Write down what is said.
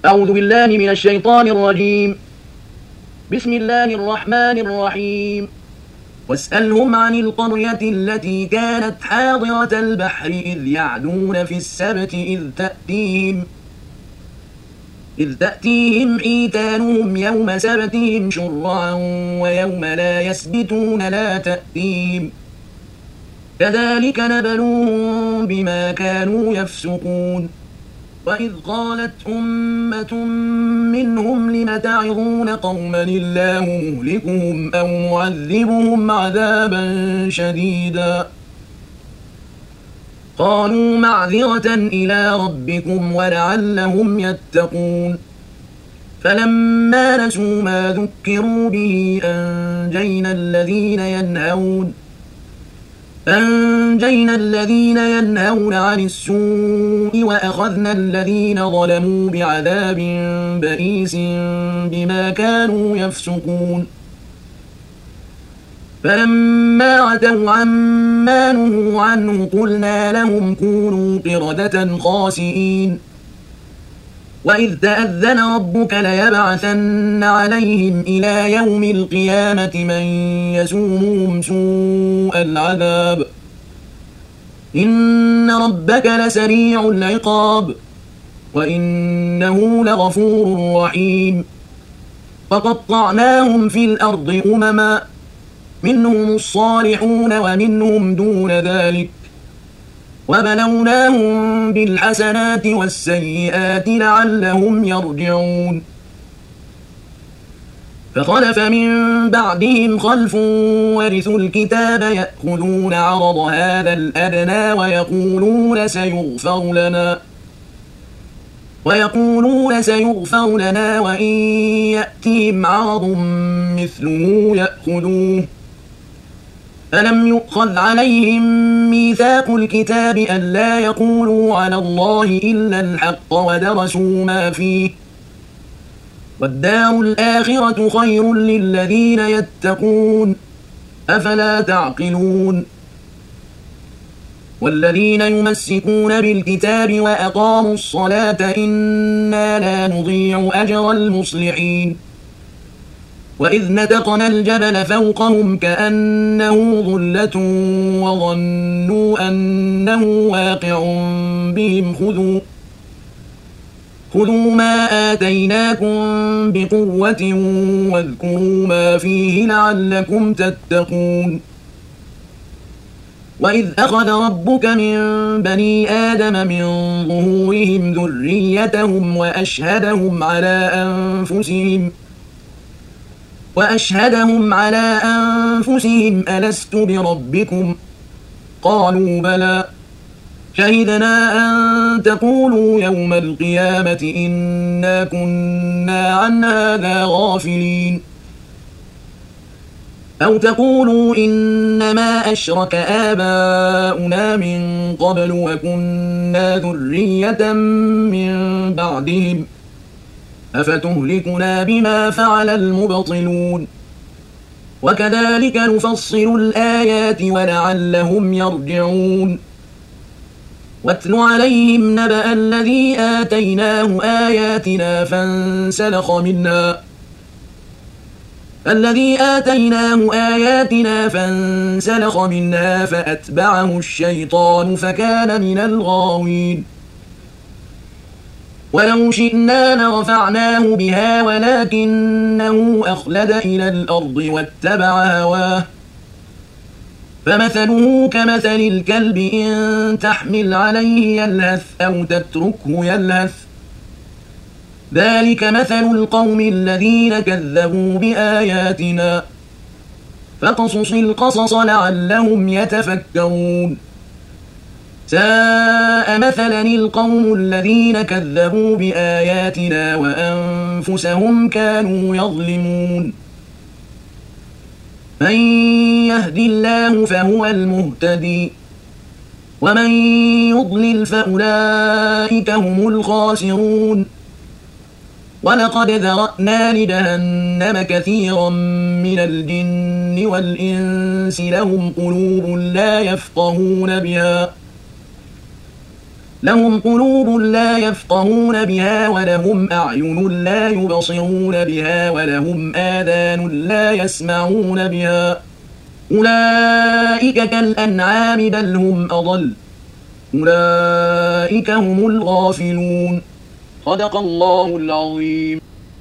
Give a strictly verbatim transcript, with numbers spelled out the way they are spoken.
أعوذ بالله من الشيطان الرجيم. بسم الله الرحمن الرحيم. واسألهم عن القرية التي كانت حاضرة البحر إذ يعدون في السبت إذ تأتيهم إذ تأتيهم حيتانهم يوم سبتهم شرعا ويوم لا يسبتون لا تأتيهم كذلك نبلوهم بما كانوا يفسقون. وإذ قالت أمة منهم لم تعظون قوما الله مهلكهم أو معذبهم عذابا شديدا قالوا معذرة إلى ربكم ولعلهم يتقون. فلما نسوا ما ذكروا به أنجينا الذين ينهون أنجينا الذين ينهون عن السوء وأخذنا الذين ظلموا بعذاب بئيس بما كانوا يفسقون. فلما عتوا عما نهوا عنه قلنا لهم كونوا قردة خاسئين. وإذ تأذن ربك ليبعثن عليهم إلى يوم القيامة من يسومهم سوء العذاب إن ربك لسريع العقاب وإنه لغفور رحيم. فقطعناهم في الأرض أمما منهم الصالحون ومنهم دون ذلك وبلوناهم بالحسنات والسيئات لعلهم يرجعون. فخلف من بعدهم خلف ورثوا الكتاب يأخذون عرض هذا الأدنى ويقولون سيغفر لنا ويقولون سيغفر لنا وإن يأتهم عرض مثله يأخذوه. ألم يؤخذ عليهم ميثاق الكتاب ألا يقولوا على الله إلا الحق ودرسوا ما فيه والدار الآخرة خير للذين يتقون أفلا تعقلون. والذين يمسكون بالكتاب وأقاموا الصلاة إنا لا نضيع أجر المصلحين. وإذ نتقنا الجبل فوقهم كأنه ظلة وظنوا أنه واقع بهم خذوا خذوا ما آتيناكم بقوة واذكروا ما فيه لعلكم تتقون. وإذ أخذ ربك من بني آدم من ظهورهم ذريتهم وأشهدهم على أنفسهم وأشهدهم على أنفسهم ألست بربكم قالوا بلى شهدنا أن تقولوا يوم القيامة إنا كنا عن هذا غافلين أو تقولوا إنما أشرك آباؤنا من قبل وكنا ذرية من بعدهم أفتهلكنا بما فعل المبطلون وكذلك نفصل الآيات ولعلهم يرجعون. واتل عليهم نبأ الذي آتيناه آياتنا فانسلخ منها الذي آتيناه آياتنا فانسلخ منها فأتبعه الشيطان فكان من الغاوين. ولو شئنا لرفعناه بها ولكنه أخلد إلى الأرض واتبع هواه فمثله كمثل الكلب إن تحمل عليه يلهث أو تتركه يلهث ذلك مثل القوم الذين كذبوا بآياتنا فاقصص القصص لعلهم يتفكرون. ساء مثلا القوم الذين كذبوا بآياتنا وأنفسهم كانوا يظلمون. من يهد الله فهو المهتدي ومن يضلل فأولئك هم الخاسرون. ولقد ذرأنا لجهنم كثيرا من الجن والإنس لهم قلوب لا يفقهون بها لهم قلوب لا يفقهون بها ولهم أعين لا يبصرون بها ولهم آذان لا يسمعون بها أولئك كالأنعام بل هم أضل أولئك هم الغافلون. صدق الله العظيم.